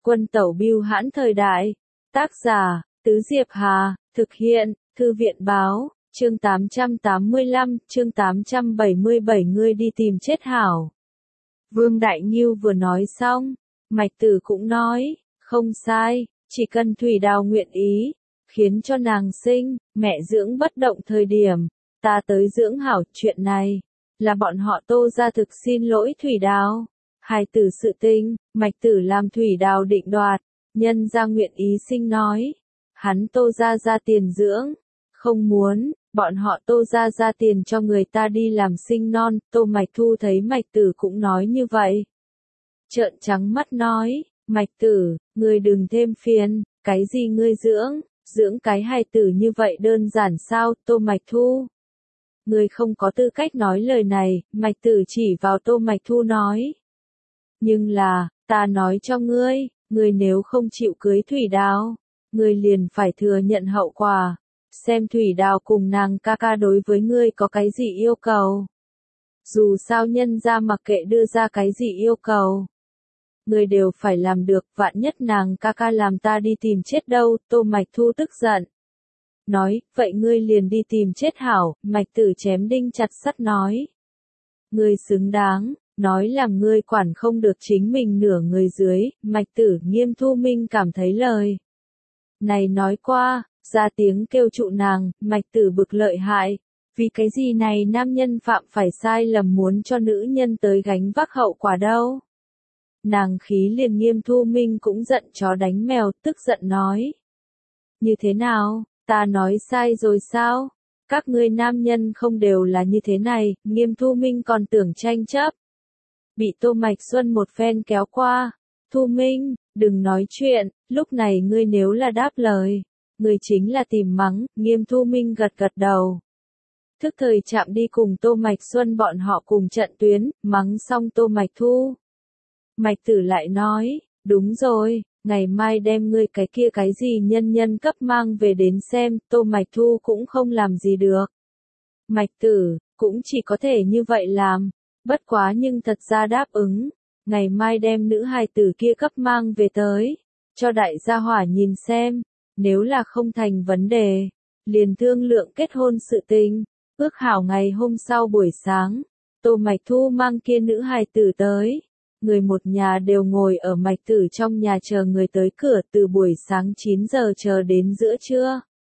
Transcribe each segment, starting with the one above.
Quân tẩu bưu hãn thời đại. Tác giả, Tứ Diệp Hà, thực hiện, Thư viện báo, chương 885, chương 877 ngươi đi tìm chết hảo. Vương Đại Ngưu vừa nói xong, Mạch Tử cũng nói, không sai, chỉ cần Thủy Đào nguyện ý, khiến cho nàng sinh, mẹ dưỡng bất động thời điểm, ta tới dưỡng hảo. Chuyện này, là bọn họ Tô gia thực xin lỗi Thủy Đào. Hài tử sự tình, Mạch Tử làm Thủy Đào định đoạt, nhân gia nguyện ý sinh nói, hắn Tô gia ra tiền dưỡng, không muốn, bọn họ Tô gia ra tiền cho người ta đi làm sinh non. Tô Mạch Thu thấy Mạch Tử cũng nói như vậy, trợn trắng mắt nói, Mạch Tử, ngươi đừng thêm phiền, cái gì ngươi dưỡng cái hài tử như vậy đơn giản sao? Tô Mạch Thu, ngươi không có tư cách nói lời này. Mạch Tử chỉ vào Tô Mạch Thu nói, nhưng là, ta nói cho ngươi, ngươi nếu không chịu cưới Thủy Đào, ngươi liền phải thừa nhận hậu quả. Xem Thủy Đào cùng nàng ca ca đối với ngươi có cái gì yêu cầu. Dù sao nhân gia mặc kệ đưa ra cái gì yêu cầu, ngươi đều phải làm được. Vạn nhất nàng ca ca làm ta đi tìm chết đâu? Tô Mạch Thu tức giận, nói, vậy ngươi liền đi tìm chết hảo. Mạch Tử chém đinh chặt sắt nói, ngươi xứng đáng, nói làm ngươi quản không được chính mình nửa người dưới. Mạch Tử Nghiêm Thu Minh cảm thấy lời này nói qua, ra tiếng kêu trụ nàng. Mạch Tử bực lợi hại, vì cái gì này nam nhân phạm phải sai lầm muốn cho nữ nhân tới gánh vác hậu quả đâu? Nàng khí liền. Nghiêm Thu Minh cũng giận chó đánh mèo, tức giận nói, như thế nào, ta nói sai rồi sao? Các ngươi nam nhân không đều là như thế này? Nghiêm Thu Minh còn tưởng tranh chấp, bị Tô Mạch Xuân một phen kéo qua. Thu Minh, đừng nói chuyện, lúc này ngươi nếu là đáp lời, ngươi chính là tìm mắng. Nghiêm Thu Minh gật gật đầu, thức thời chạm đi cùng Tô Mạch Xuân bọn họ cùng trận tuyến. Mắng xong Tô Mạch Thu, Mạch Tử lại nói, đúng rồi, ngày mai đem ngươi cái kia cái gì nhân cấp mang về đến xem. Tô Mạch Thu cũng không làm gì được, Mạch Tử cũng chỉ có thể như vậy làm. Bất quá nhưng thật ra đáp ứng, ngày mai đem nữ hài tử kia cấp mang về tới, cho đại gia hỏa nhìn xem, nếu là không thành vấn đề, liền thương lượng kết hôn sự tình. Ước hảo ngày hôm sau buổi sáng, Tô Mạch Thu mang kia nữ hài tử tới, người một nhà đều ngồi ở Mạch Tử trong nhà chờ người tới cửa, từ buổi sáng 9 giờ chờ đến giữa trưa.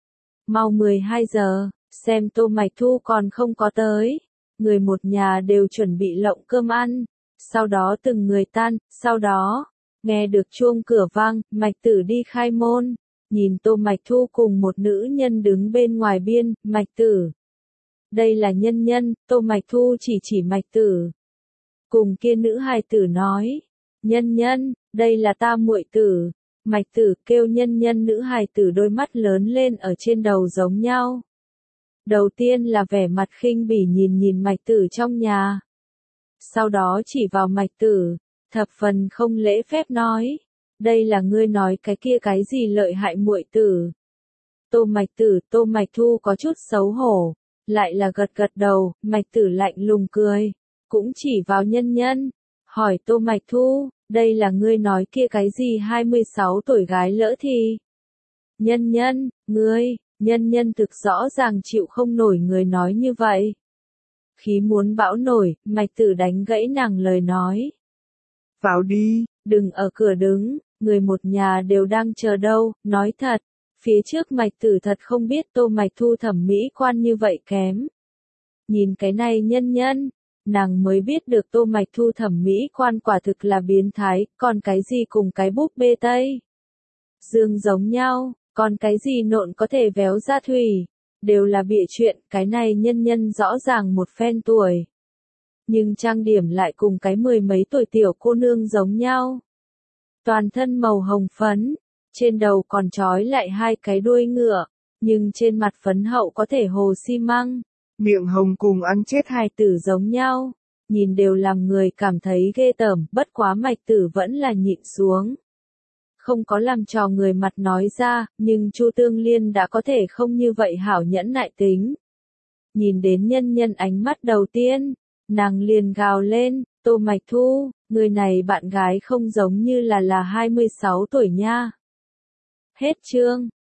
Mau 12 giờ, xem Tô Mạch Thu còn không có tới, người một nhà đều chuẩn bị lộng cơm ăn, sau đó từng người tan. Sau đó, nghe được chuông cửa vang, Mạch Tử đi khai môn, nhìn Tô Mạch Thu cùng một nữ nhân đứng bên ngoài biên. Mạch Tử, đây là nhân. Tô Mạch Thu chỉ Mạch Tử, cùng kia nữ hài tử nói, nhân, đây là ta muội tử. Mạch Tử kêu nhân. Nữ hài tử đôi mắt lớn lên ở trên đầu giống nhau. Đầu tiên là vẻ mặt khinh bỉ nhìn Mạch Tử trong nhà, sau đó chỉ vào Mạch Tử, thập phần không lễ phép nói, đây là ngươi nói cái kia cái gì lợi hại muội tử? Tô Mạch Thu có chút xấu hổ, lại là gật đầu. Mạch Tử lạnh lùng cười, cũng chỉ vào nhân, hỏi Tô Mạch Thu, đây là ngươi nói kia cái gì 26 tuổi gái lỡ thì? Nhân, ngươi, nhân thực rõ ràng chịu không nổi người nói như vậy. Khí muốn bão nổi, Mạch Tử đánh gãy nàng lời nói. Vào đi, đừng ở cửa đứng, người một nhà đều đang chờ đâu. Nói thật, phía trước Mạch Tử thật không biết Tô Mạch Thu thẩm mỹ quan như vậy kém. Nhìn cái này nhân, nàng mới biết được Tô Mạch Thu thẩm mỹ quan quả thực là biến thái. Còn cái gì cùng cái búp bê Tây Dương giống nhau, còn cái gì nộn có thể véo ra thủy, đều là bịa chuyện. Cái này nhân rõ ràng một phen tuổi, nhưng trang điểm lại cùng cái 10 mấy tuổi tiểu cô nương giống nhau. Toàn thân màu hồng phấn, trên đầu còn trói lại 2 cái đuôi ngựa, nhưng trên mặt phấn hậu có thể hồ xi măng, miệng hồng cùng ăn chết hài tử giống nhau, nhìn đều làm người cảm thấy ghê tởm. Bất quá Mạch Tử vẫn là nhịn xuống, không có làm trò người mặt nói ra, nhưng Chu Tương Liên đã có thể không như vậy hảo nhẫn nại tính. Nhìn đến nhân ánh mắt đầu tiên, nàng liền gào lên, Tô Mạch Thu, Người này bạn gái không giống như là 26 tuổi nha. Hết chương.